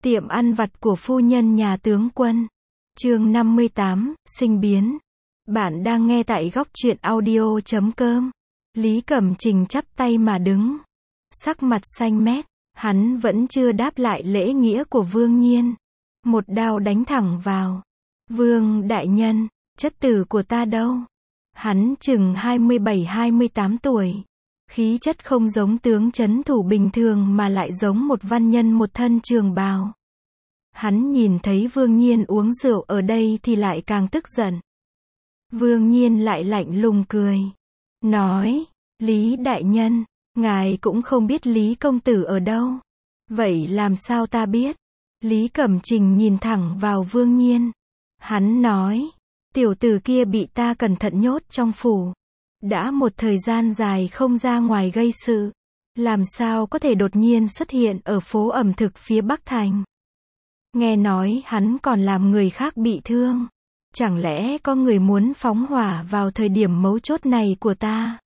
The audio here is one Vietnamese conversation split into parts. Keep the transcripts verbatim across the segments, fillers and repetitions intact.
Tiệm ăn vặt của phu nhân nhà tướng quân. Chương năm mươi tám, sinh biến. Bạn đang nghe tại góc truyện audio chấm com. Lý Cẩm Trình chắp tay mà đứng. Sắc mặt xanh mét, hắn vẫn chưa đáp lại lễ nghĩa của Vương Nhiên. Một đao đánh thẳng vào. Vương đại nhân, chất tử của ta đâu? Hắn chừng hai mươi bảy hai mươi tám tuổi. Khí chất không giống tướng trấn thủ bình thường mà lại giống một văn nhân một thân trường bào. Hắn nhìn thấy Vương Nhiên uống rượu ở đây thì lại càng tức giận. Vương Nhiên lại lạnh lùng cười. Nói, Lý đại nhân, ngài cũng không biết Lý công tử ở đâu. Vậy làm sao ta biết? Lý Cẩm Trình nhìn thẳng vào Vương Nhiên. Hắn nói, tiểu tử kia bị ta cẩn thận nhốt trong phủ. Đã một thời gian dài không ra ngoài gây sự. Làm sao có thể đột nhiên xuất hiện ở phố ẩm thực phía Bắc Thành. Nghe nói hắn còn làm người khác bị thương. Chẳng lẽ có người muốn phóng hỏa vào thời điểm mấu chốt này của ta?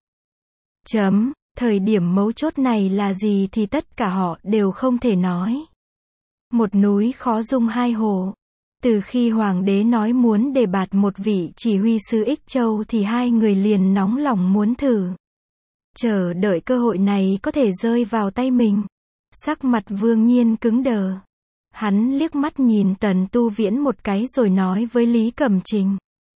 Chấm, thời điểm mấu chốt này là gì thì tất cả họ đều không thể nói. Một núi khó dung hai hồ. Từ khi hoàng đế nói muốn đề bạt một vị chỉ huy sứ Ích Châu thì hai người liền nóng lòng muốn thử. Chờ đợi cơ hội này có thể rơi vào tay mình. Sắc mặt Vương Nhiên cứng đờ. Hắn liếc mắt nhìn Tần Tu Viễn một cái rồi nói với Lý Cẩm Trình.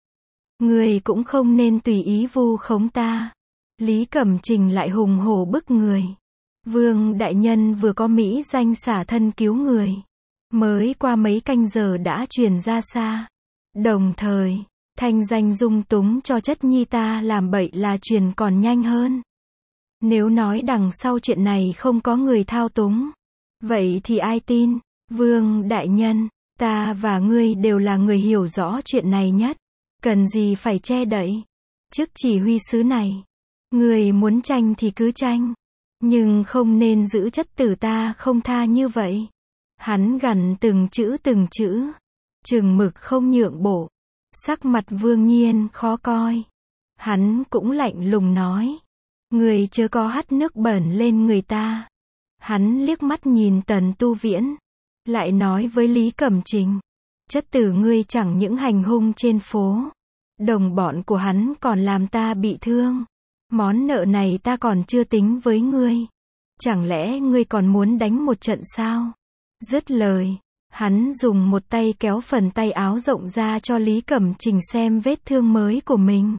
Người cũng không nên tùy ý vu khống ta. Lý Cẩm Trình lại hùng hổ bức người. Vương đại nhân vừa có mỹ danh xả thân cứu người. Mới qua mấy canh giờ đã truyền ra xa. Đồng thời, thanh danh dung túng cho chất nhi ta làm bậy là truyền còn nhanh hơn. Nếu nói đằng sau chuyện này không có người thao túng, vậy thì ai tin? Vương đại nhân, ta và ngươi đều là người hiểu rõ chuyện này nhất. Cần gì phải che đậy? Chức chỉ huy sứ này, ngươi muốn tranh thì cứ tranh. Nhưng không nên giữ chất tử ta không tha như vậy. Hắn gằn từng chữ từng chữ. Chừng mực không nhượng bộ. Sắc mặt Vương Nhiên khó coi. Hắn cũng lạnh lùng nói. Người chớ có hắt nước bẩn lên người ta. Hắn liếc mắt nhìn Tần Tu Viễn. Lại nói với Lý Cẩm Trình. Chất tử ngươi chẳng những hành hung trên phố. Đồng bọn của hắn còn làm ta bị thương. Món nợ này ta còn chưa tính với ngươi. Chẳng lẽ ngươi còn muốn đánh một trận sao? Dứt lời, hắn dùng một tay kéo phần tay áo rộng ra cho Lý Cẩm Trình xem vết thương mới của mình.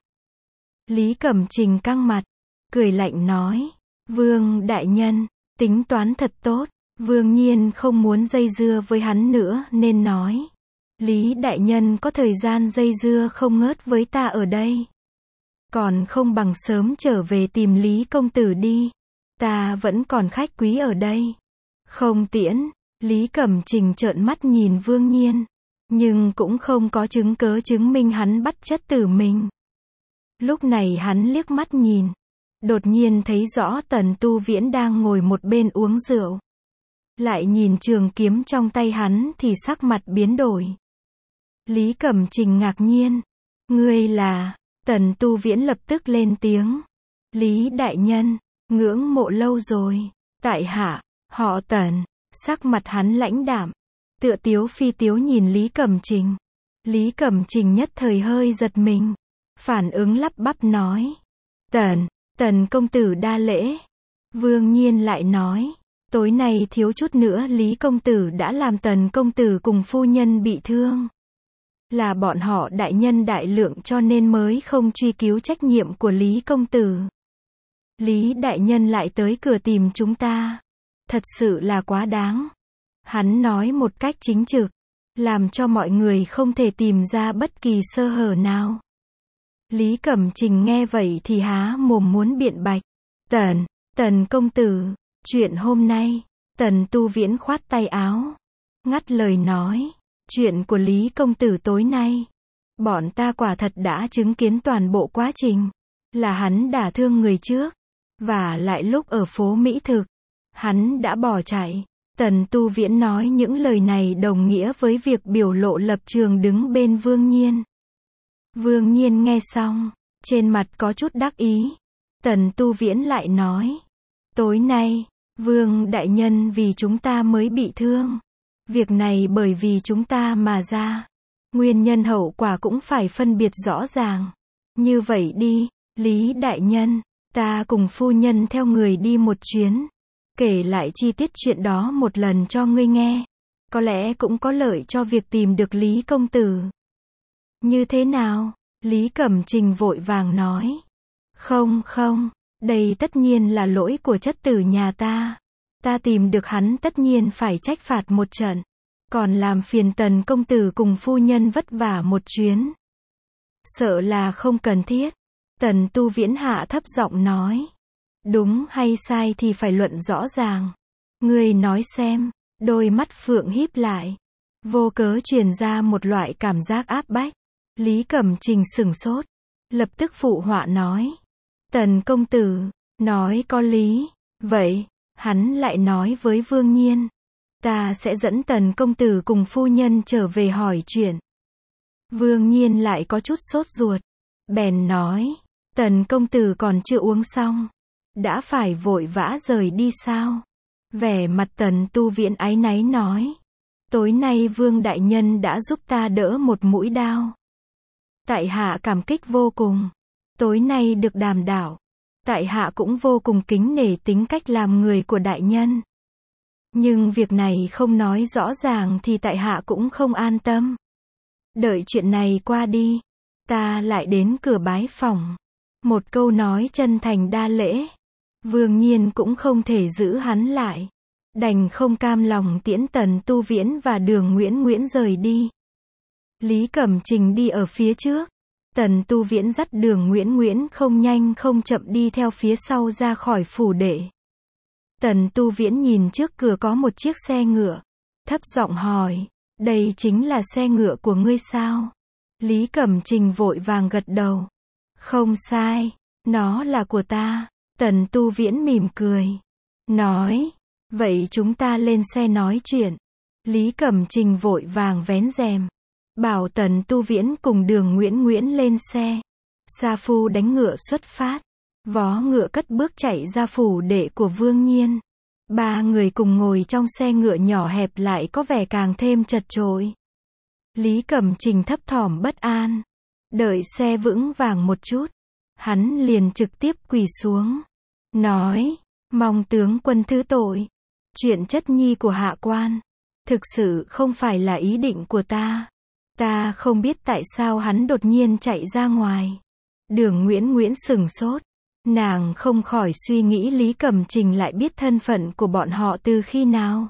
Lý Cẩm Trình căng mặt, cười lạnh nói, Vương đại nhân, tính toán thật tốt. Vương Nhiên không muốn dây dưa với hắn nữa nên nói, Lý đại nhân có thời gian dây dưa không ngớt với ta ở đây. Còn không bằng sớm trở về tìm Lý công tử đi. Ta vẫn còn khách quý ở đây. Không tiễn. Lý Cẩm Trình trợn mắt nhìn Vương Nhiên. Nhưng cũng không có chứng cớ chứng minh hắn bắt chất tử mình. Lúc này hắn liếc mắt nhìn. Đột nhiên thấy rõ Tần Tu Viễn đang ngồi một bên uống rượu. Lại nhìn trường kiếm trong tay hắn thì sắc mặt biến đổi. Lý Cẩm Trình ngạc nhiên. Ngươi là... Tần Tu Viễn lập tức lên tiếng. Lý đại nhân, ngưỡng mộ lâu rồi. Tại hạ, họ Tần. Sắc mặt hắn lãnh đạm. Tựa tiếu phi tiếu nhìn Lý Cẩm Trình. Lý Cẩm Trình nhất thời hơi giật mình. Phản ứng lắp bắp nói. Tần, Tần công tử đa lễ. Vương Nhiên lại nói. Tối nay thiếu chút nữa Lý công tử đã làm Tần công tử cùng phu nhân bị thương. Là bọn họ đại nhân đại lượng cho nên mới không truy cứu trách nhiệm của Lý công tử. Lý đại nhân lại tới cửa tìm chúng ta. Thật sự là quá đáng. Hắn nói một cách chính trực. Làm cho mọi người không thể tìm ra bất kỳ sơ hở nào. Lý Cẩm Trình nghe vậy thì há mồm muốn biện bạch. Tần, Tần công tử, chuyện hôm nay. Tần Tu Viễn khoát tay áo. Ngắt lời nói. Chuyện của Lý công tử tối nay. Bọn ta quả thật đã chứng kiến toàn bộ quá trình. Là hắn đả thương người trước. Và lại lúc ở phố Mỹ Thực. Hắn đã bỏ chạy. Tần Tu Viễn nói những lời này đồng nghĩa với việc biểu lộ lập trường đứng bên Vương Nhiên. Vương Nhiên nghe xong. Trên mặt có chút đắc ý. Tần Tu Viễn lại nói. Tối nay, Vương đại nhân vì chúng ta mới bị thương. Việc này bởi vì chúng ta mà ra. Nguyên nhân hậu quả cũng phải phân biệt rõ ràng. Như vậy đi, Lý đại nhân, ta cùng phu nhân theo người đi một chuyến. Kể lại chi tiết chuyện đó một lần cho ngươi nghe. Có lẽ cũng có lợi cho việc tìm được Lý công tử. Như thế nào? Lý Cẩm Trình vội vàng nói. Không không, đây tất nhiên là lỗi của chất tử nhà ta. Ta tìm được hắn tất nhiên phải trách phạt một trận. Còn làm phiền Tần công tử cùng phu nhân vất vả một chuyến. Sợ là không cần thiết. Tần Tu Viễn hạ thấp giọng nói. Đúng hay sai thì phải luận rõ ràng. Ngươi nói xem. Đôi mắt Phượng híp lại. Vô cớ truyền ra một loại cảm giác áp bách. Lý Cẩm Trình sửng sốt. Lập tức phụ họa nói. Tần công tử, nói có lý. Vậy, hắn lại nói với Vương Nhiên. Ta sẽ dẫn Tần công tử cùng phu nhân trở về hỏi chuyện. Vương Nhiên lại có chút sốt ruột. Bèn nói. Tần công tử còn chưa uống xong. Đã phải vội vã rời đi sao? Vẻ mặt Tần Tu Viễn áy náy nói. Tối nay Vương đại nhân đã giúp ta đỡ một mũi đao. Tại hạ cảm kích vô cùng. Tối nay được đàm đạo. Tại hạ cũng vô cùng kính nể tính cách làm người của đại nhân. Nhưng việc này không nói rõ ràng thì tại hạ cũng không an tâm. Đợi chuyện này qua đi. Ta lại đến cửa bái phỏng. Một câu nói chân thành đa lễ. Vương Nhiên cũng không thể giữ hắn lại. Đành không cam lòng tiễn Tần Tu Viễn và Đường Nguyễn Nguyễn rời đi. Lý Cẩm Trình đi ở phía trước. Tần Tu Viễn dắt Đường Nguyễn Nguyễn không nhanh không chậm đi theo phía sau ra khỏi phủ đệ. Tần Tu Viễn nhìn trước cửa có một chiếc xe ngựa. Thấp giọng hỏi. Đây chính là xe ngựa của ngươi sao? Lý Cẩm Trình vội vàng gật đầu. Không sai. Nó là của ta. Tần Tu Viễn mỉm cười. Nói. Vậy chúng ta lên xe nói chuyện. Lý Cẩm Trình vội vàng vén rèm. Bảo Tần Tu Viễn cùng Đường Nguyễn Nguyễn lên xe. Sa phu đánh ngựa xuất phát. Vó ngựa cất bước chạy ra phủ đệ của Vương Nhiên. Ba người cùng ngồi trong xe ngựa nhỏ hẹp lại có vẻ càng thêm chật chội. Lý Cẩm Trình thấp thỏm bất an. Đợi xe vững vàng một chút. Hắn liền trực tiếp quỳ xuống. Nói. Mong tướng quân thứ tội. Chuyện chất nhi của hạ quan. Thực sự không phải là ý định của ta. Ta không biết tại sao hắn đột nhiên chạy ra ngoài. Đường Nguyễn Nguyễn sửng sốt. Nàng không khỏi suy nghĩ Lý Cẩm Trình lại biết thân phận của bọn họ từ khi nào.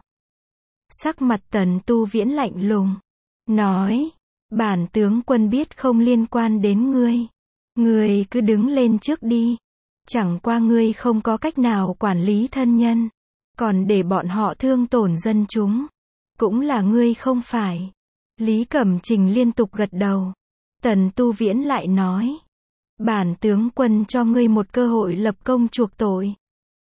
Sắc mặt Tần Tu Viễn lạnh lùng. Nói. Bản tướng quân biết không liên quan đến ngươi. Ngươi cứ đứng lên trước đi. Chẳng qua ngươi không có cách nào quản lý thân nhân. Còn để bọn họ thương tổn dân chúng. Cũng là ngươi không phải. Lý Cẩm Trình liên tục gật đầu. Tần Tu Viễn lại nói. Bản tướng quân cho ngươi một cơ hội lập công chuộc tội.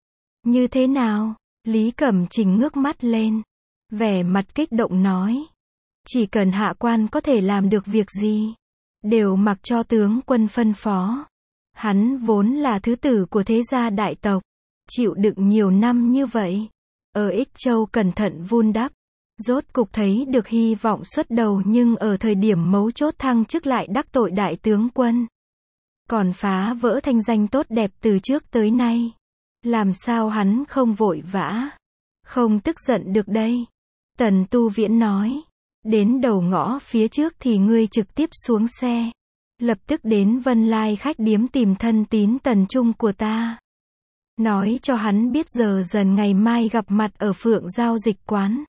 Như thế nào? Lý Cẩm Trình ngước mắt lên. Vẻ mặt kích động nói. Chỉ cần hạ quan có thể làm được việc gì. Đều mặc cho tướng quân phân phó. Hắn vốn là thứ tử của thế gia đại tộc. Chịu đựng nhiều năm như vậy. Ở Ích Châu cẩn thận vun đắp. Rốt cục thấy được hy vọng xuất đầu nhưng ở thời điểm mấu chốt thăng chức lại đắc tội đại tướng quân. Còn phá vỡ thanh danh tốt đẹp từ trước tới nay. Làm sao hắn không vội vã. Không tức giận được đây. Tần Tu Viễn nói. Đến đầu ngõ phía trước thì ngươi trực tiếp xuống xe. Lập tức đến Vân Lai khách điếm tìm thân tín Tần Trung của ta. Nói cho hắn biết giờ dần ngày mai gặp mặt ở Phượng Giao Dịch Quán.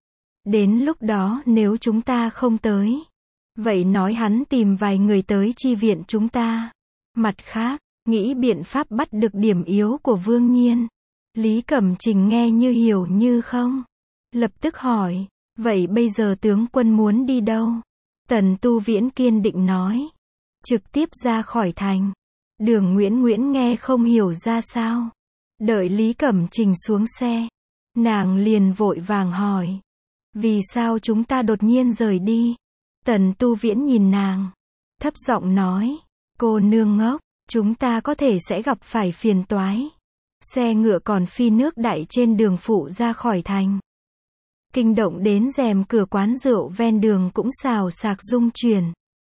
Đến lúc đó nếu chúng ta không tới. Vậy nói hắn tìm vài người tới chi viện chúng ta. Mặt khác, nghĩ biện pháp bắt được điểm yếu của Vương Nhiên. Lý Cẩm Trình nghe như hiểu như không. Lập tức hỏi. Vậy bây giờ tướng quân muốn đi đâu? Tần Tu Viễn kiên định nói. Trực tiếp ra khỏi thành. Đường Nguyễn Nguyễn nghe không hiểu ra sao. Đợi Lý Cẩm Trình xuống xe. Nàng liền vội vàng hỏi. Vì sao chúng ta đột nhiên rời đi? Tần Tu Viễn nhìn nàng. Thấp giọng nói. Cô nương ngốc. Chúng ta có thể sẽ gặp phải phiền toái. Xe ngựa còn phi nước đại trên đường phụ ra khỏi thành. kinh động đến rèm cửa quán rượu ven đường cũng xào xạc rung chuyển.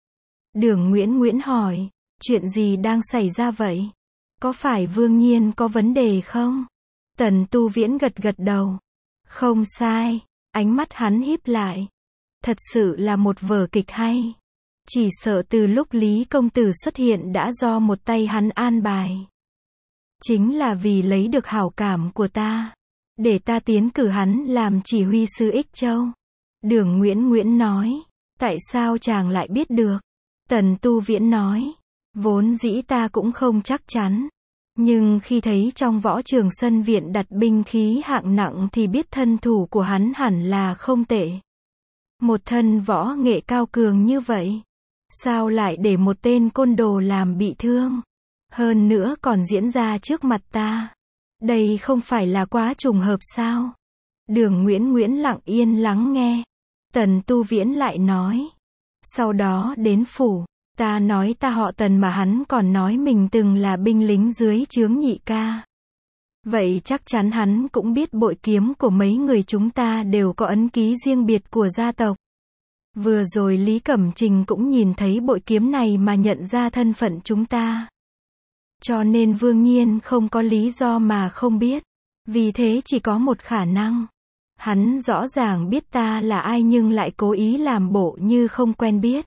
Đường Nguyễn Nguyễn hỏi, chuyện gì đang xảy ra vậy? Có phải Vương Nhiên có vấn đề không? Tần Tu Viễn gật gật đầu. Không sai, ánh mắt hắn híp lại. Thật sự là một vở kịch hay. Chỉ sợ từ lúc Lý công tử xuất hiện đã do một tay hắn an bài. Chính là vì lấy được hảo cảm của ta, để ta tiến cử hắn làm chỉ huy sứ Ích Châu. Đường Nguyễn Nguyễn nói, tại sao chàng lại biết được? Tần Tu Viễn nói, vốn dĩ ta cũng không chắc chắn. Nhưng khi thấy trong Võ Trường Sân Viện đặt binh khí hạng nặng thì biết thân thủ của hắn hẳn là không tệ. Một thân võ nghệ cao cường như vậy, sao lại để một tên côn đồ làm bị thương? Hơn nữa còn diễn ra trước mặt ta. Đây không phải là quá trùng hợp sao? Đường Nguyễn Nguyễn lặng yên lắng nghe. Tần Tu Viễn lại nói. Sau đó đến phủ, ta nói ta họ Tần mà hắn còn nói mình từng là binh lính dưới trướng Nhị ca. Vậy chắc chắn hắn cũng biết bội kiếm của mấy người chúng ta đều có ấn ký riêng biệt của gia tộc. Vừa rồi Lý Cẩm Trình cũng nhìn thấy bội kiếm này mà nhận ra thân phận chúng ta. Cho nên Vương Nhiên không có lý do mà không biết. Vì thế chỉ có một khả năng. Hắn rõ ràng biết ta là ai nhưng lại cố ý làm bộ như không quen biết.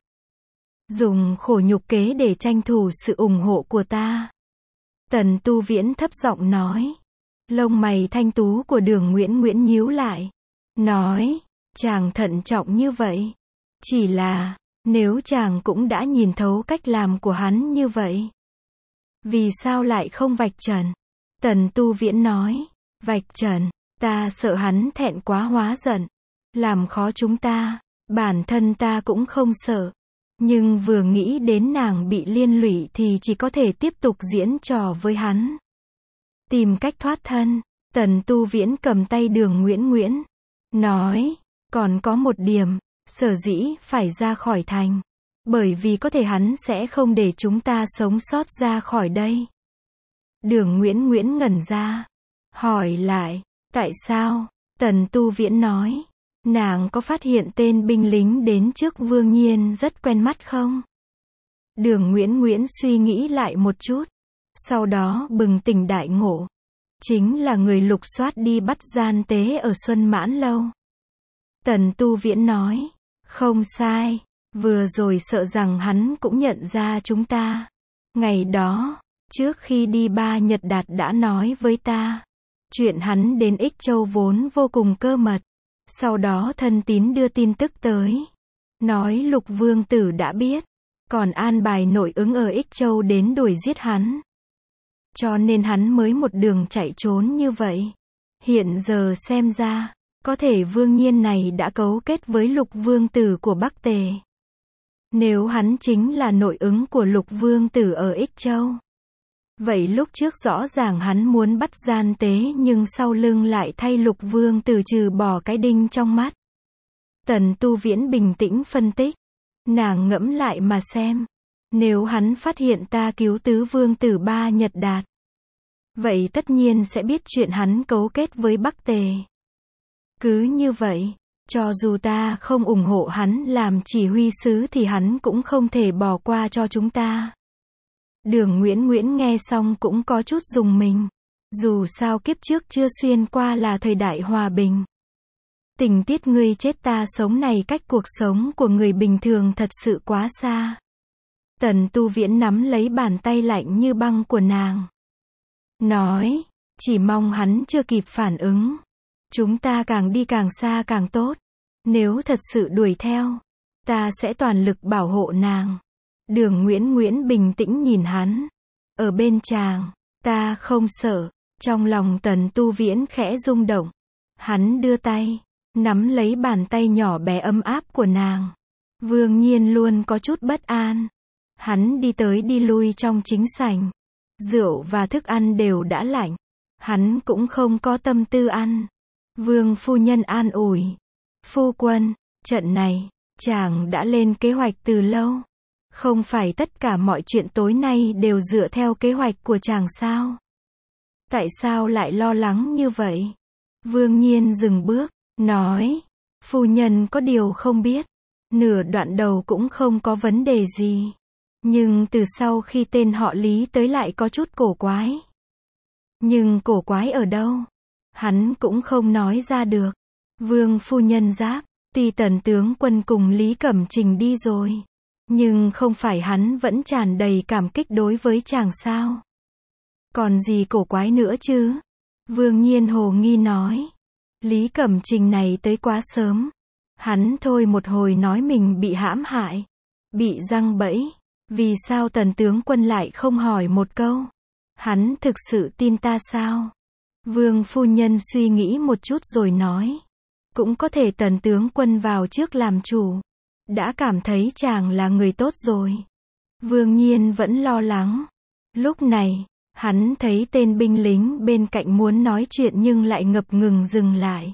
Dùng khổ nhục kế để tranh thủ sự ủng hộ của ta. Tần Tu Viễn thấp giọng nói. Lông mày thanh tú của Đường Nguyễn Nguyễn nhíu lại. Nói, chàng thận trọng như vậy. Chỉ là, nếu chàng cũng đã nhìn thấu cách làm của hắn như vậy, vì sao lại không vạch trần? Tần Tu Viễn nói, vạch trần, ta sợ hắn thẹn quá hóa giận, làm khó chúng ta, bản thân ta cũng không sợ. Nhưng vừa nghĩ đến nàng bị liên lụy thì chỉ có thể tiếp tục diễn trò với hắn. Tìm cách thoát thân, Tần Tu Viễn cầm tay Đường Nguyễn Nguyễn, nói, còn có một điểm, sở dĩ phải ra khỏi thành. Bởi vì có thể hắn sẽ không để chúng ta sống sót ra khỏi đây. Đường Nguyễn Nguyễn ngẩn ra. Hỏi lại, tại sao? Tần Tu Viễn nói, nàng có phát hiện tên binh lính đến trước Vương Nhiên rất quen mắt không? Đường Nguyễn Nguyễn suy nghĩ lại một chút. Sau đó bừng tỉnh đại ngộ. Chính là người lục soát đi bắt gian tế ở Xuân Mãn Lâu. Tần Tu Viễn nói, không sai. Vừa rồi sợ rằng hắn cũng nhận ra chúng ta. Ngày đó, trước khi đi Ba Nhật Đạt đã nói với ta. Chuyện hắn đến Ích Châu vốn vô cùng cơ mật. Sau đó thân tín đưa tin tức tới. Nói Lục Vương Tử đã biết. Còn an bài nội ứng ở Ích Châu đến đuổi giết hắn. Cho nên hắn mới một đường chạy trốn như vậy. Hiện giờ xem ra, có thể Vương Nhiên này đã cấu kết với Lục Vương Tử của Bắc Tề. Nếu hắn chính là nội ứng của Lục Vương Tử ở Ích Châu. Vậy lúc trước rõ ràng hắn muốn bắt gian tế nhưng sau lưng lại thay Lục Vương Tử trừ bỏ cái đinh trong mắt. Tần Tu Viễn bình tĩnh phân tích. Nàng ngẫm lại mà xem. Nếu hắn phát hiện ta cứu tứ Vương Tử Ba Nhật Đạt. Vậy tất nhiên sẽ biết chuyện hắn cấu kết với Bắc Tề. Cứ như vậy. Cho dù ta không ủng hộ hắn làm chỉ huy sứ thì hắn cũng không thể bỏ qua cho chúng ta. Đường Nguyễn Nguyễn nghe xong cũng có chút rùng mình. Dù sao kiếp trước chưa xuyên qua là thời đại hòa bình. Tình tiết ngươi chết ta sống này cách cuộc sống của người bình thường thật sự quá xa. Tần Tu Viễn nắm lấy bàn tay lạnh như băng của nàng. Nói, chỉ mong hắn chưa kịp phản ứng. Chúng ta càng đi càng xa càng tốt. Nếu thật sự đuổi theo, ta sẽ toàn lực bảo hộ nàng. Đường Nguyễn Nguyễn bình tĩnh nhìn hắn. Ở bên chàng, ta không sợ. Trong lòng Tần Tu Viễn khẽ rung động. Hắn đưa tay, nắm lấy bàn tay nhỏ bé ấm áp của nàng. Vương Nhiên luôn có chút bất an. Hắn đi tới đi lui trong chính sảnh. Rượu và thức ăn đều đã lạnh. Hắn cũng không có tâm tư ăn. Vương phu nhân an ủi. Phu quân, trận này, chàng đã lên kế hoạch từ lâu. Không phải tất cả mọi chuyện tối nay đều dựa theo kế hoạch của chàng sao? Tại sao lại lo lắng như vậy? Vương Nhiên dừng bước, nói, phu nhân có điều không biết, nửa đoạn đầu cũng không có vấn đề gì. Nhưng từ sau khi tên họ Lý tới lại có chút cổ quái. Nhưng cổ quái ở đâu? Hắn cũng không nói ra được. Vương phu nhân giáp, tuy tần tướng quân cùng Lý Cẩm Trình đi rồi, nhưng không phải hắn vẫn tràn đầy cảm kích đối với chàng sao? Còn gì cổ quái nữa chứ? Vương Nhiên hồ nghi nói. Lý Cẩm Trình này tới quá sớm. Hắn thôi một hồi nói mình bị hãm hại, bị giăng bẫy. Vì sao tần tướng quân lại không hỏi một câu? Hắn thực sự tin ta sao? Vương phu nhân suy nghĩ một chút rồi nói. Cũng có thể tần tướng quân vào trước làm chủ. Đã cảm thấy chàng là người tốt rồi. Vương Nhiên vẫn lo lắng. Lúc này, hắn thấy tên binh lính bên cạnh muốn nói chuyện nhưng lại ngập ngừng dừng lại.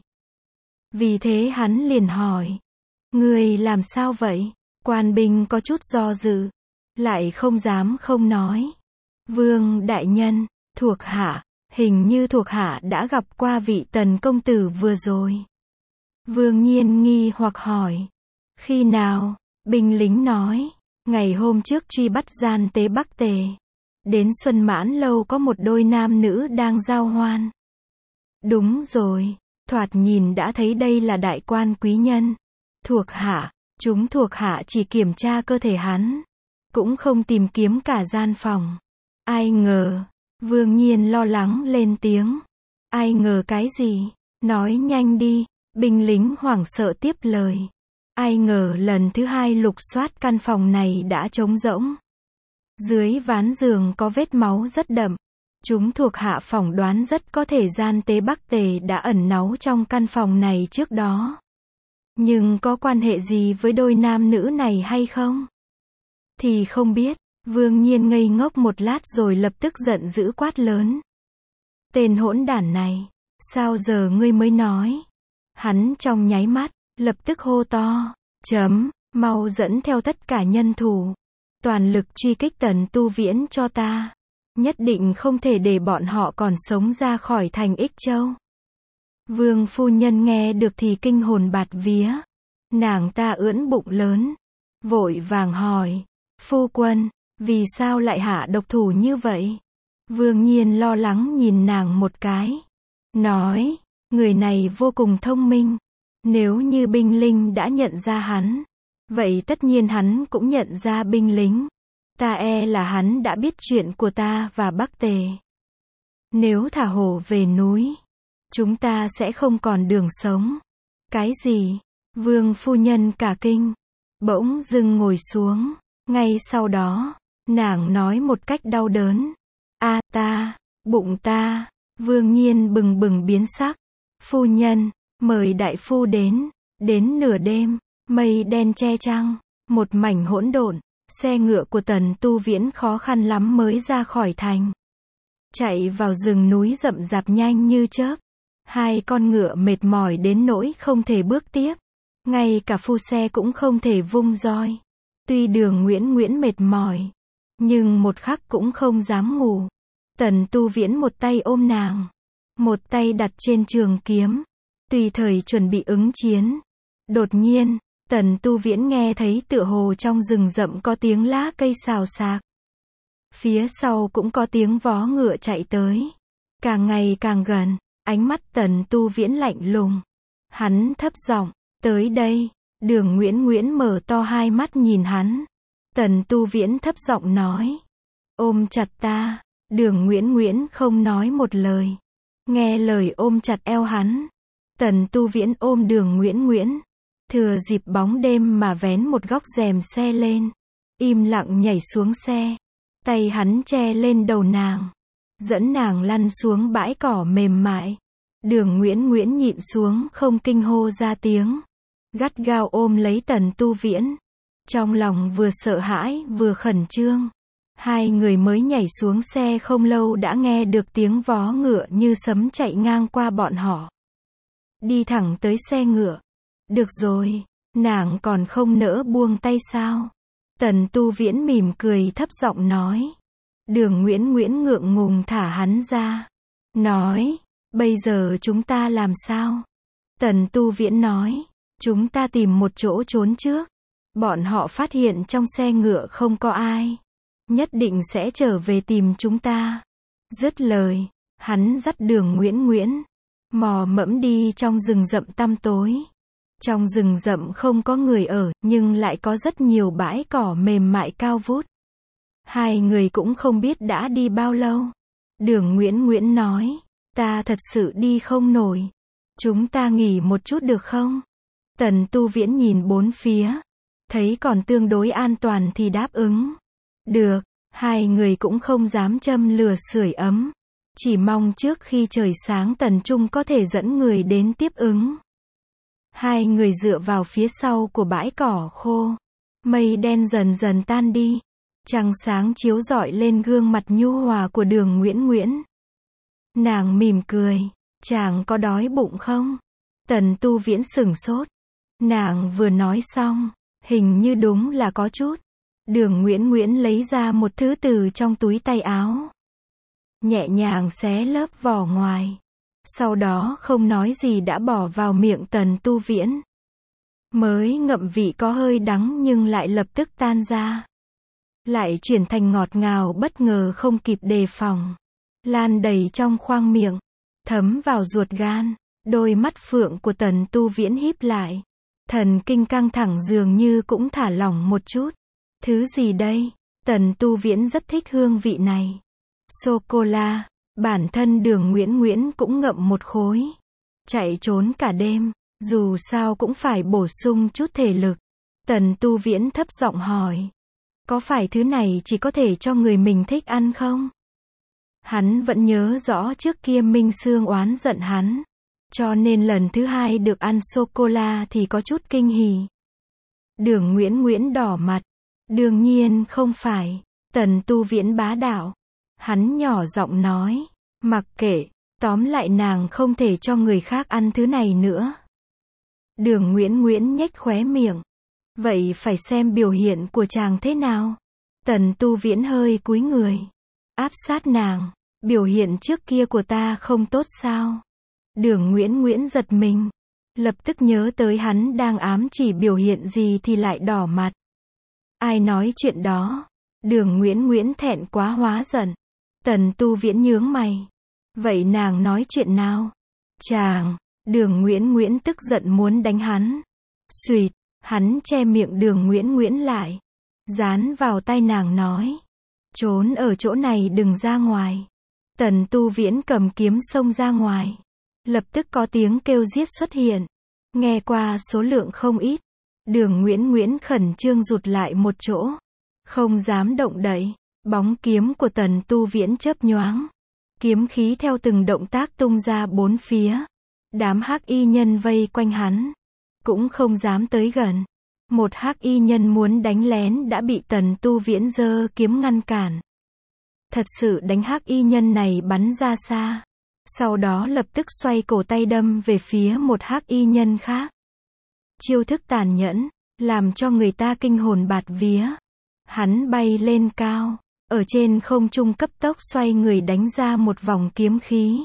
Vì thế hắn liền hỏi. Người làm sao vậy? Quan binh có chút do dự, lại không dám không nói. Vương đại nhân, thuộc hạ, hình như thuộc hạ đã gặp qua vị tần công tử vừa rồi. Vương Nhiên nghi hoặc hỏi. Khi nào? Binh lính nói. Ngày hôm trước truy bắt gian tế Bắc Tề. Đến Xuân Mãn Lâu có một đôi nam nữ đang giao hoan. Đúng rồi, thoạt nhìn đã thấy đây là đại quan quý nhân. Thuộc hạ, chúng thuộc hạ chỉ kiểm tra cơ thể hắn, cũng không tìm kiếm cả gian phòng. Ai ngờ, Vương Nhiên lo lắng lên tiếng. Ai ngờ cái gì? Nói nhanh đi, binh lính hoảng sợ tiếp lời. Ai ngờ lần thứ hai lục soát căn phòng này đã trống rỗng. Dưới ván giường có vết máu rất đậm. Chúng thuộc hạ phỏng đoán rất có thể gian tế Bắc Tề đã ẩn náu trong căn phòng này trước đó. Nhưng có quan hệ gì với đôi nam nữ này hay không? Thì không biết. Vương Nhiên ngây ngốc một lát rồi lập tức giận dữ quát lớn. Tên hỗn đản này, sao giờ ngươi mới nói? Hắn trong nháy mắt, lập tức hô to, chấm, mau dẫn theo tất cả nhân thủ, toàn lực truy kích Tần Tu Viễn cho ta. Nhất định không thể để bọn họ còn sống ra khỏi thành Ích Châu. Vương phu nhân nghe được thì kinh hồn bạt vía. Nàng ta ưỡn bụng lớn, vội vàng hỏi, phu quân, vì sao lại hạ độc thủ như vậy? Vương Nhiên lo lắng nhìn nàng một cái, nói, người này vô cùng thông minh. Nếu như binh lính đã nhận ra hắn, vậy tất nhiên hắn cũng nhận ra binh lính. Ta e là hắn đã biết chuyện của ta và Bắc Tề. Nếu thả hổ về núi, chúng ta sẽ không còn đường sống. Cái gì? Vương phu nhân cả kinh, bỗng dưng ngồi xuống. Ngay sau đó, nàng nói một cách đau đớn. A ta, bụng ta. Vương Nhiên bừng bừng biến sắc. Phu nhân, mời đại phu đến. Đến nửa đêm, mây đen che trăng, một mảnh hỗn độn. Xe ngựa của Tần Tu Viễn khó khăn lắm mới ra khỏi thành. Chạy vào rừng núi rậm rạp nhanh như chớp. Hai con ngựa mệt mỏi đến nỗi không thể bước tiếp. Ngay cả phu xe cũng không thể vung roi. Tuy Đường Nguyễn Nguyễn mệt mỏi, nhưng một khắc cũng không dám ngủ. Tần Tu Viễn một tay ôm nàng, một tay đặt trên trường kiếm, tùy thời chuẩn bị ứng chiến. Đột nhiên, Tần Tu Viễn nghe thấy tựa hồ trong rừng rậm có tiếng lá cây xào xạc. Phía sau cũng có tiếng vó ngựa chạy tới. Càng ngày càng gần, ánh mắt Tần Tu Viễn lạnh lùng. Hắn thấp giọng, tới đây. Đường Nguyễn Nguyễn mở to hai mắt nhìn hắn. Tần Tu Viễn thấp giọng nói, ôm chặt ta. Đường Nguyễn Nguyễn không nói một lời, nghe lời ôm chặt eo hắn. Tần Tu Viễn ôm Đường Nguyễn Nguyễn, thừa dịp bóng đêm mà vén một góc rèm xe lên, im lặng nhảy xuống xe. Tay hắn che lên đầu nàng, dẫn nàng lăn xuống bãi cỏ mềm mại. Đường Nguyễn Nguyễn nhịn xuống không kinh hô ra tiếng, gắt gao ôm lấy Tần Tu Viễn. Trong lòng vừa sợ hãi vừa khẩn trương. Hai người mới nhảy xuống xe không lâu đã nghe được tiếng vó ngựa như sấm chạy ngang qua bọn họ. Đi thẳng tới xe ngựa. Được rồi, nàng còn không nỡ buông tay sao? Tần Tu Viễn mỉm cười thấp giọng nói. Đường Nguyễn Nguyễn ngượng ngùng thả hắn ra. Nói, bây giờ chúng ta làm sao? Tần Tu Viễn nói, chúng ta tìm một chỗ trốn trước. Bọn họ phát hiện trong xe ngựa không có ai. Nhất định sẽ trở về tìm chúng ta. Dứt lời, hắn dắt Đường Nguyễn Nguyễn, mò mẫm đi trong rừng rậm tăm tối. Trong rừng rậm không có người ở, nhưng lại có rất nhiều bãi cỏ mềm mại cao vút. Hai người cũng không biết đã đi bao lâu. Đường Nguyễn Nguyễn nói, ta thật sự đi không nổi. Chúng ta nghỉ một chút được không? Tần Tu Viễn nhìn bốn phía, thấy còn tương đối an toàn thì đáp ứng. Được, hai người cũng không dám châm lửa sưởi ấm. Chỉ mong trước khi trời sáng Tần Trung có thể dẫn người đến tiếp ứng. Hai người dựa vào phía sau của bãi cỏ khô. Mây đen dần dần tan đi. Trăng sáng chiếu rọi lên gương mặt nhu hòa của Đường Nguyễn Nguyễn. Nàng mỉm cười, chàng có đói bụng không? Tần Tu Viễn sửng sốt. Nàng vừa nói xong, hình như đúng là có chút. Đường Nguyễn Nguyễn lấy ra một thứ từ trong túi tay áo. Nhẹ nhàng xé lớp vỏ ngoài. Sau đó không nói gì đã bỏ vào miệng Tần Tu Viễn. Mới ngậm vị có hơi đắng nhưng lại lập tức tan ra. Lại chuyển thành ngọt ngào bất ngờ không kịp đề phòng. Lan đầy trong khoang miệng, thấm vào ruột gan. Đôi mắt phượng của Tần Tu Viễn híp lại. Thần kinh căng thẳng dường như cũng thả lỏng một chút. Thứ gì đây? Tần Tu Viễn rất thích hương vị này. Sô-cô-la. Bản thân Đường Nguyễn Nguyễn cũng ngậm một khối. Chạy trốn cả đêm, dù sao cũng phải bổ sung chút thể lực. Tần Tu Viễn thấp giọng hỏi. Có phải thứ này chỉ có thể cho người mình thích ăn không? Hắn vẫn nhớ rõ trước kia Minh Sương oán giận hắn. Cho nên lần thứ hai được ăn sô-cô-la thì có chút kinh hỉ. Đường Nguyễn Nguyễn đỏ mặt. Đương nhiên không phải. Tần Tu Viễn bá đạo. Hắn nhỏ giọng nói. Mặc kệ, tóm lại nàng không thể cho người khác ăn thứ này nữa. Đường Nguyễn Nguyễn nhếch khóe miệng. Vậy phải xem biểu hiện của chàng thế nào. Tần Tu Viễn hơi cúi người. Áp sát nàng. Biểu hiện trước kia của ta không tốt sao? Đường Nguyễn Nguyễn giật mình. Lập tức nhớ tới hắn đang ám chỉ biểu hiện gì thì lại đỏ mặt. Ai nói chuyện đó? Đường Nguyễn Nguyễn thẹn quá hóa giận. Tần Tu Viễn nhướng mày. Vậy nàng nói chuyện nào? Chàng. Đường Nguyễn Nguyễn tức giận muốn đánh hắn. Xuyệt. Hắn che miệng Đường Nguyễn Nguyễn lại. Dán vào tai nàng nói. Trốn ở chỗ này đừng ra ngoài. Tần Tu Viễn cầm kiếm xông ra ngoài. Lập tức có tiếng kêu giết xuất hiện. Nghe qua số lượng không ít. Đường Nguyễn Nguyễn khẩn trương rụt lại một chỗ. Không dám động đậy. Bóng kiếm của Tần Tu Viễn chớp nhoáng. Kiếm khí theo từng động tác tung ra bốn phía. Đám hắc y nhân vây quanh hắn. Cũng không dám tới gần. Một hắc y nhân muốn đánh lén đã bị Tần Tu Viễn giơ kiếm ngăn cản. Thật sự đánh hắc y nhân này bắn ra xa. Sau đó lập tức xoay cổ tay đâm về phía một hắc y nhân khác. Chiêu thức tàn nhẫn, làm cho người ta kinh hồn bạt vía. Hắn bay lên cao, ở trên không trung cấp tốc xoay người đánh ra một vòng kiếm khí.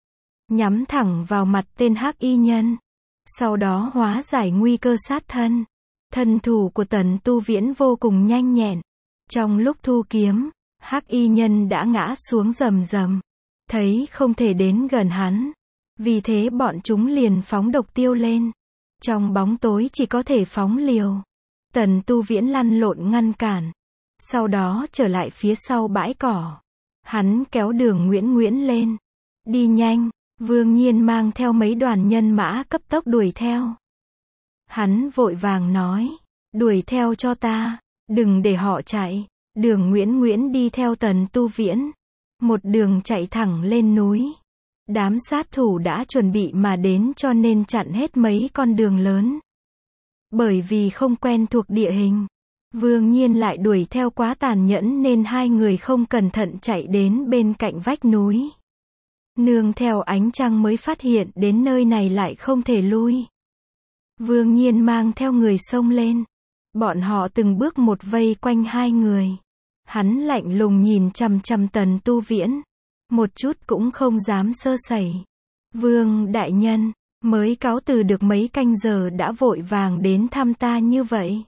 Nhắm thẳng vào mặt tên hắc y nhân. Sau đó hóa giải nguy cơ sát thân. Thân thủ của Tần Tu Viễn vô cùng nhanh nhẹn. Trong lúc thu kiếm, hắc y nhân đã ngã xuống rầm rầm. Thấy không thể đến gần hắn. Vì thế bọn chúng liền phóng độc tiêu lên. Trong bóng tối chỉ có thể phóng liều. Tần Tu Viễn lăn lộn ngăn cản. Sau đó trở lại phía sau bãi cỏ. Hắn kéo Đường Nguyễn Nguyễn lên. Đi nhanh. Vương Nhiên mang theo mấy đoàn nhân mã cấp tốc đuổi theo. Hắn vội vàng nói. Đuổi theo cho ta. Đừng để họ chạy. Đường Nguyễn Nguyễn đi theo Tần Tu Viễn. Một đường chạy thẳng lên núi. Đám sát thủ đã chuẩn bị mà đến cho nên chặn hết mấy con đường lớn. Bởi vì không quen thuộc địa hình. Vương Nhiên lại đuổi theo quá tàn nhẫn nên hai người không cẩn thận chạy đến bên cạnh vách núi. Nương theo ánh trăng mới phát hiện đến nơi này lại không thể lui. Vương Nhiên mang theo người xông lên. Bọn họ từng bước một vây quanh hai người. Hắn lạnh lùng nhìn chằm chằm Tần Tu Viễn. Một chút cũng không dám sơ sẩy. Vương đại nhân, Mới cáo từ được mấy canh giờ đã vội vàng đến thăm ta như vậy.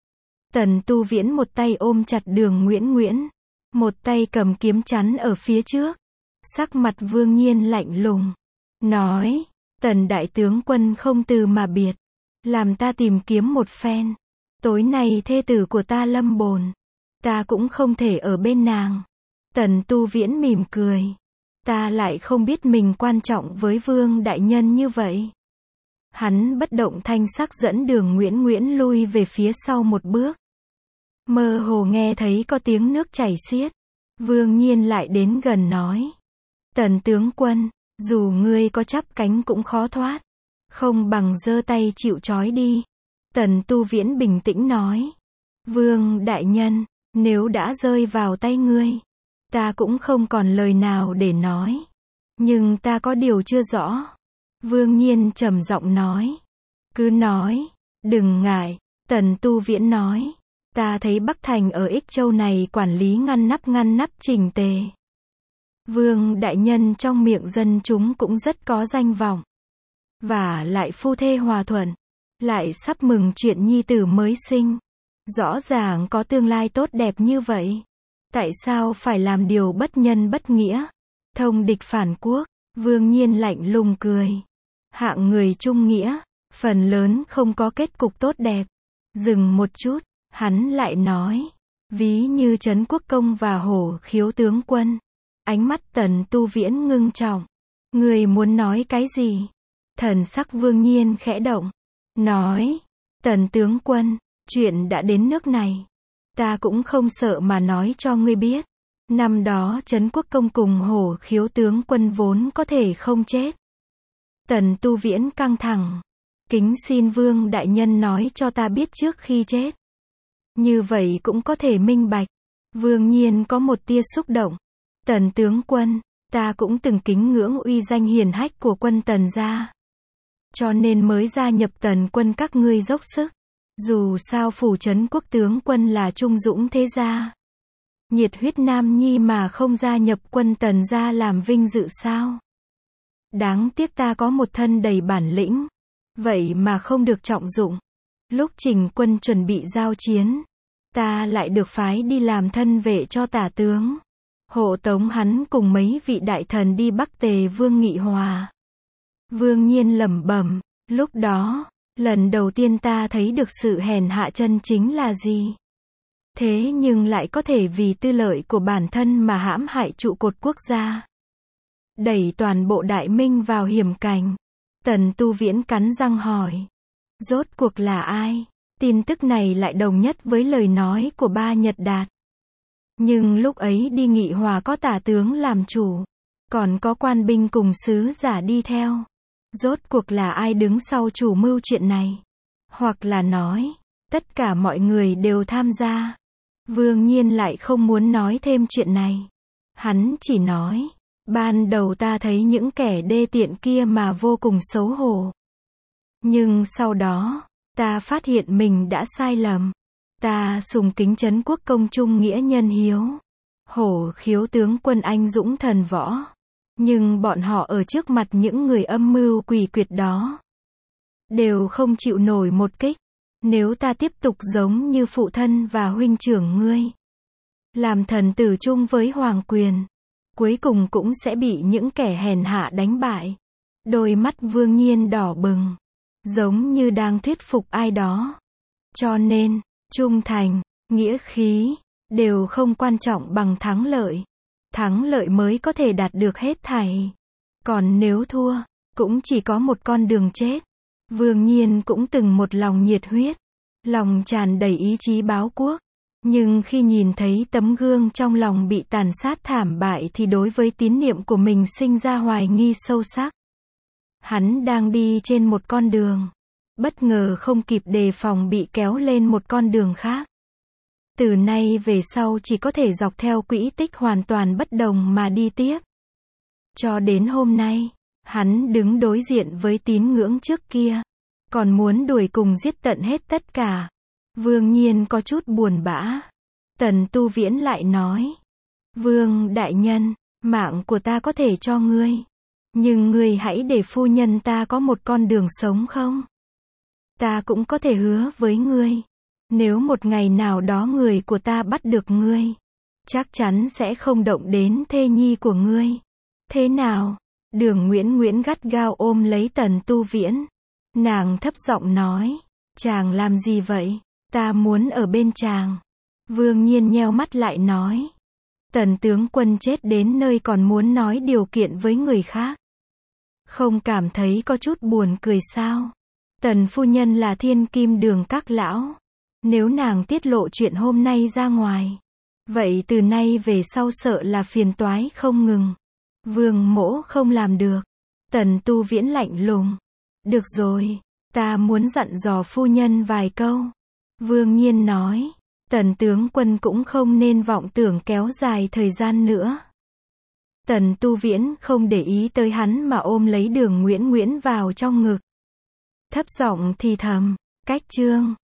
Tần Tu Viễn một tay ôm chặt Đường Nguyễn Nguyễn, một tay cầm kiếm chắn ở phía trước. Sắc mặt Vương Nhiên lạnh lùng, nói, Tần đại tướng quân không từ mà biệt, làm ta tìm kiếm một phen. Tối nay thê tử của ta lâm bồn, ta cũng không thể ở bên nàng. Tần Tu Viễn mỉm cười, ta lại không biết mình quan trọng với Vương đại nhân như vậy. Hắn bất động thanh sắc dẫn Đường Nguyễn Nguyễn lui về phía sau một bước. Mơ hồ nghe thấy có tiếng nước chảy xiết. Vương Nhiên lại đến gần nói, Tần tướng quân, dù ngươi có chắp cánh cũng khó thoát, không bằng giơ tay chịu trói đi. Tần Tu Viễn bình tĩnh nói, Vương đại nhân, nếu đã rơi vào tay ngươi, ta cũng không còn lời nào để nói. Nhưng ta có điều chưa rõ. Vương Nhiên trầm giọng nói, cứ nói, đừng ngại. Tần Tu Viễn nói, ta thấy Bắc Thành ở Ích Châu này quản lý ngăn nắp ngăn nắp chỉnh tề. Vương đại nhân trong miệng dân chúng cũng rất có danh vọng. Và lại phu thê hòa thuận, lại sắp mừng chuyện nhi tử mới sinh. Rõ ràng có tương lai tốt đẹp như vậy. Tại sao phải làm điều bất nhân bất nghĩa, thông địch phản quốc? Vương Nhiên lạnh lùng cười. Hạng người trung nghĩa, phần lớn không có kết cục tốt đẹp. Dừng một chút, hắn lại nói, ví như Trấn Quốc Công và Hổ Khiếu tướng quân. Ánh mắt Tần Tu Viễn ngưng trọng. Người muốn nói cái gì? Thần sắc Vương Nhiên khẽ động. Nói, Tần tướng quân, chuyện đã đến nước này. Ta cũng không sợ mà nói cho ngươi biết. Năm đó Trấn Quốc Công cùng Hổ Khiếu tướng quân vốn có thể không chết. Tần Tu Viễn căng thẳng. Kính xin Vương đại nhân nói cho ta biết trước khi chết. Như vậy cũng có thể minh bạch. Vương Nhiên có một tia xúc động. Tần tướng quân, ta cũng từng kính ngưỡng uy danh hiển hách của quân Tần gia. Cho nên mới gia nhập Tần quân các ngươi dốc sức. Dù sao phủ Trấn Quốc tướng quân là trung dũng thế gia. Nhiệt huyết nam nhi mà không gia nhập quân Tần gia làm vinh dự sao? Đáng tiếc ta có một thân đầy bản lĩnh. Vậy mà không được trọng dụng. Lúc Trình quân chuẩn bị giao chiến, ta lại được phái đi làm thân vệ cho tả tướng. Hộ tống hắn cùng mấy vị đại thần đi Bắc Tề Vương nghị hòa. Vương Nhiên lẩm bẩm, lúc đó, lần đầu tiên ta thấy được sự hèn hạ chân chính là gì. Thế nhưng lại có thể vì tư lợi của bản thân mà hãm hại trụ cột quốc gia. Đẩy toàn bộ Đại Minh vào hiểm cảnh. Tần Tu Viễn cắn răng hỏi. Rốt cuộc là ai? Tin tức này lại đồng nhất với lời nói của Ba Nhật Đạt. Nhưng lúc ấy đi nghị hòa có tả tướng làm chủ. Còn có quan binh cùng sứ giả đi theo. Rốt cuộc là ai đứng sau chủ mưu chuyện này? Hoặc là nói, tất cả mọi người đều tham gia. Vương Nhiên lại không muốn nói thêm chuyện này. Hắn chỉ nói, ban đầu ta thấy những kẻ đê tiện kia mà vô cùng xấu hổ. Nhưng sau đó, ta phát hiện mình đã sai lầm. Ta sùng kính Trấn Quốc Công trung nghĩa nhân hiếu. Hổ Khiếu tướng quân anh dũng thần võ. Nhưng bọn họ ở trước mặt những người âm mưu quỷ quyệt đó, đều không chịu nổi một kích. Nếu ta tiếp tục giống như phụ thân và huynh trưởng ngươi, làm thần tử chung với hoàng quyền, cuối cùng cũng sẽ bị những kẻ hèn hạ đánh bại. Đôi mắt Vương Nhiên đỏ bừng, giống như đang thuyết phục ai đó. Cho nên, trung thành, nghĩa khí, đều không quan trọng bằng thắng lợi. Thắng lợi mới có thể đạt được hết thảy. Còn nếu thua, cũng chỉ có một con đường chết. Vương Nhiên cũng từng một lòng nhiệt huyết, lòng tràn đầy ý chí báo quốc. Nhưng khi nhìn thấy tấm gương trong lòng bị tàn sát thảm bại thì đối với tín niệm của mình sinh ra hoài nghi sâu sắc. Hắn đang đi trên một con đường, bất ngờ không kịp đề phòng bị kéo lên một con đường khác. Từ nay về sau chỉ có thể dọc theo quỹ tích hoàn toàn bất đồng mà đi tiếp. Cho đến hôm nay, hắn đứng đối diện với tín ngưỡng trước kia, còn muốn đuổi cùng giết tận hết tất cả. Vương Nhiên có chút buồn bã. Tần Tu Viễn lại nói, Vương đại nhân, mạng của ta có thể cho ngươi. Nhưng ngươi hãy để phu nhân ta có một con đường sống không? Ta cũng có thể hứa với ngươi. Nếu một ngày nào đó người của ta bắt được ngươi, chắc chắn sẽ không động đến thê nhi của ngươi. Thế nào? Đường Nguyễn Nguyễn gắt gao ôm lấy Tần Tu Viễn. Nàng thấp giọng nói, chàng làm gì vậy? Ta muốn ở bên chàng. Vương Nhiên nheo mắt lại nói, Tần tướng quân chết đến nơi còn muốn nói điều kiện với người khác. Không cảm thấy có chút buồn cười sao? Tần phu nhân là thiên kim đường các lão. Nếu nàng tiết lộ chuyện hôm nay ra ngoài, vậy từ nay về sau sợ là phiền toái không ngừng. Vương mỗ không làm được. Tần Tu Viễn lạnh lùng. Được rồi, ta muốn dặn dò phu nhân vài câu. Vương Nhiên nói, Tần tướng quân cũng không nên vọng tưởng kéo dài thời gian nữa. Tần Tu Viễn không để ý tới hắn mà ôm lấy Đường Nguyễn Nguyễn vào trong ngực. Thấp giọng thì thầm, cách chương